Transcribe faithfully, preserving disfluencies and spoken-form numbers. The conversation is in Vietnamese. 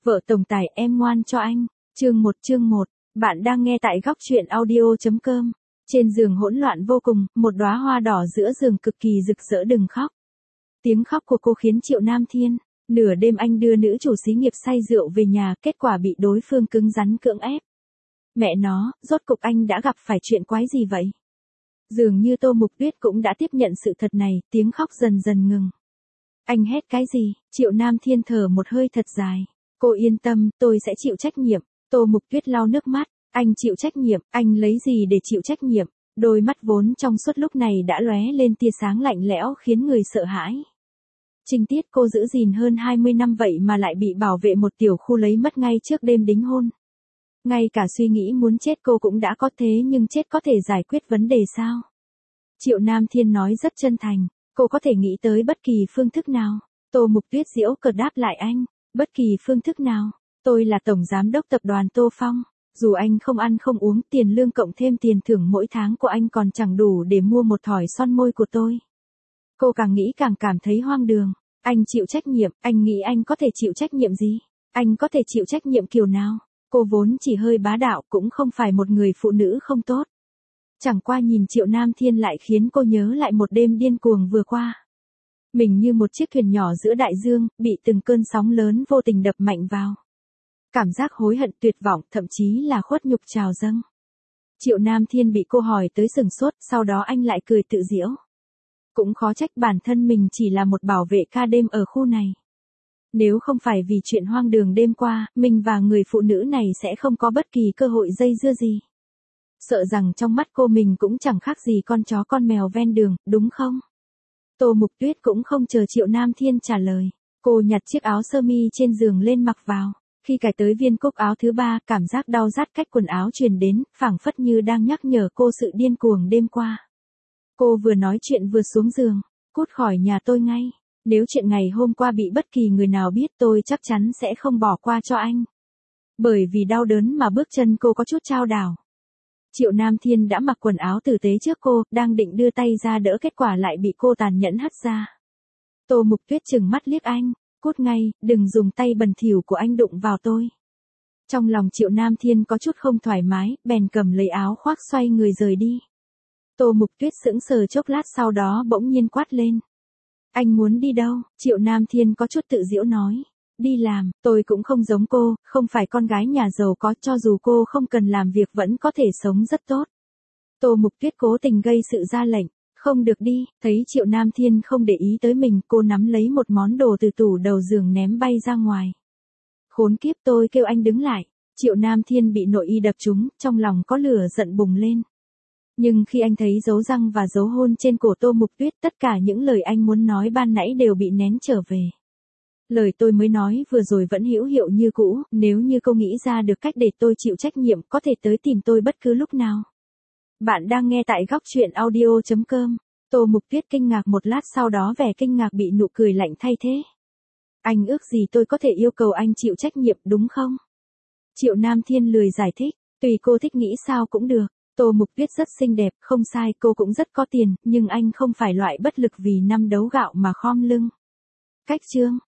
Vợ tổng tài em ngoan cho anh. Chương một chương một. Bạn đang nghe tại góc truyện audio.com. Trên giường hỗn loạn vô cùng, một đóa hoa đỏ giữa giường cực kỳ rực rỡ đừng khóc. Tiếng khóc của cô khiến Triệu Nam Thiên. Nửa đêm anh đưa nữ chủ xí nghiệp say rượu về nhà, kết quả bị đối phương cứng rắn cưỡng ép. Mẹ nó, rốt cục anh đã gặp phải chuyện quái gì vậy? Dường như Tô Mục Tuyết cũng đã tiếp nhận sự thật này, tiếng khóc dần dần ngừng. Anh hét cái gì? Triệu Nam Thiên thở một hơi thật dài. Cô yên tâm, tôi sẽ chịu trách nhiệm. Tô Mục Tuyết lau nước mắt. Anh chịu trách nhiệm, anh lấy gì để chịu trách nhiệm? Đôi mắt vốn trong suốt lúc này đã lóe lên tia sáng lạnh lẽo khiến người sợ hãi. Trinh tiết cô giữ gìn hơn hai mươi năm vậy mà lại bị bảo vệ một tiểu khu lấy mất ngay trước đêm đính hôn. Ngay cả suy nghĩ muốn chết cô cũng đã có, thế nhưng chết có thể giải quyết vấn đề sao? Triệu Nam Thiên nói rất chân thành, cô có thể nghĩ tới bất kỳ phương thức nào. Tô Mục Tuyết giễu cợt đáp lại anh, bất kỳ phương thức nào? Tôi là tổng giám đốc tập đoàn Tô Phong, dù anh không ăn không uống, tiền lương cộng thêm tiền thưởng mỗi tháng của anh còn chẳng đủ để mua một thỏi son môi của tôi. Cô càng nghĩ càng cảm thấy hoang đường. Anh chịu trách nhiệm, anh nghĩ anh có thể chịu trách nhiệm gì? Anh có thể chịu trách nhiệm kiểu nào? Cô vốn chỉ hơi bá đạo, cũng không phải một người phụ nữ không tốt. Chẳng qua nhìn Triệu Nam Thiên lại khiến cô nhớ lại một đêm điên cuồng vừa qua. Mình như một chiếc thuyền nhỏ giữa đại dương, bị từng cơn sóng lớn vô tình đập mạnh vào. Cảm giác hối hận tuyệt vọng, thậm chí là khuất nhục trào dâng. Triệu Nam Thiên bị cô hỏi tới sừng sốt, sau đó anh lại cười tự giễu. Cũng khó trách bản thân mình chỉ là một bảo vệ ca đêm ở khu này. Nếu không phải vì chuyện hoang đường đêm qua, mình và người phụ nữ này sẽ không có bất kỳ cơ hội dây dưa gì. Sợ rằng trong mắt cô mình cũng chẳng khác gì con chó con mèo ven đường, đúng không? Tô Mục Tuyết cũng không chờ Triệu Nam Thiên trả lời. Cô nhặt chiếc áo sơ mi trên giường lên mặc vào. Khi cài tới viên cúc áo thứ ba, cảm giác đau rát cách quần áo truyền đến, phảng phất như đang nhắc nhở cô sự điên cuồng đêm qua. Cô vừa nói chuyện vừa xuống giường, cút khỏi nhà tôi ngay. Nếu chuyện ngày hôm qua bị bất kỳ người nào biết, tôi chắc chắn sẽ không bỏ qua cho anh. Bởi vì đau đớn mà bước chân cô có chút chao đảo. Triệu Nam Thiên đã mặc quần áo tử tế trước cô, đang định đưa tay ra đỡ, kết quả lại bị cô tàn nhẫn hất ra. Tô Mục Tuyết trừng mắt liếc anh, cút ngay, đừng dùng tay bẩn thỉu của anh đụng vào tôi. Trong lòng Triệu Nam Thiên có chút không thoải mái, bèn cầm lấy áo khoác xoay người rời đi. Tô Mục Tuyết sững sờ chốc lát, sau đó bỗng nhiên quát lên. Anh muốn đi đâu? Triệu Nam Thiên có chút tự giễu nói. Đi làm, tôi cũng không giống cô, không phải con gái nhà giàu có, cho dù cô không cần làm việc vẫn có thể sống rất tốt. Tô Mục Tuyết cố tình gây sự ra lệnh. Không được đi, thấy Triệu Nam Thiên không để ý tới mình, cô nắm lấy một món đồ từ tủ đầu giường ném bay ra ngoài. Khốn kiếp, tôi kêu anh đứng lại. Triệu Nam Thiên bị nội y đập trúng, trong lòng có lửa giận bùng lên. Nhưng khi anh thấy dấu răng và dấu hôn trên cổ Tô Mục Tuyết, tất cả những lời anh muốn nói ban nãy đều bị nén trở về. Lời tôi mới nói vừa rồi vẫn hữu hiệu như cũ, nếu như cô nghĩ ra được cách để tôi chịu trách nhiệm, có thể tới tìm tôi bất cứ lúc nào. Bạn đang nghe tại góc truyện audio.com. Tô Mục Tuyết kinh ngạc một lát, sau đó vẻ kinh ngạc bị nụ cười lạnh thay thế. Anh ước gì tôi có thể yêu cầu anh chịu trách nhiệm, đúng không? Triệu Nam Thiên lười giải thích, tùy cô thích nghĩ sao cũng được. Tô Mục Tuyết rất xinh đẹp, không sai, cô cũng rất có tiền, nhưng anh không phải loại bất lực vì năm đấu gạo mà khom lưng. Cách chương,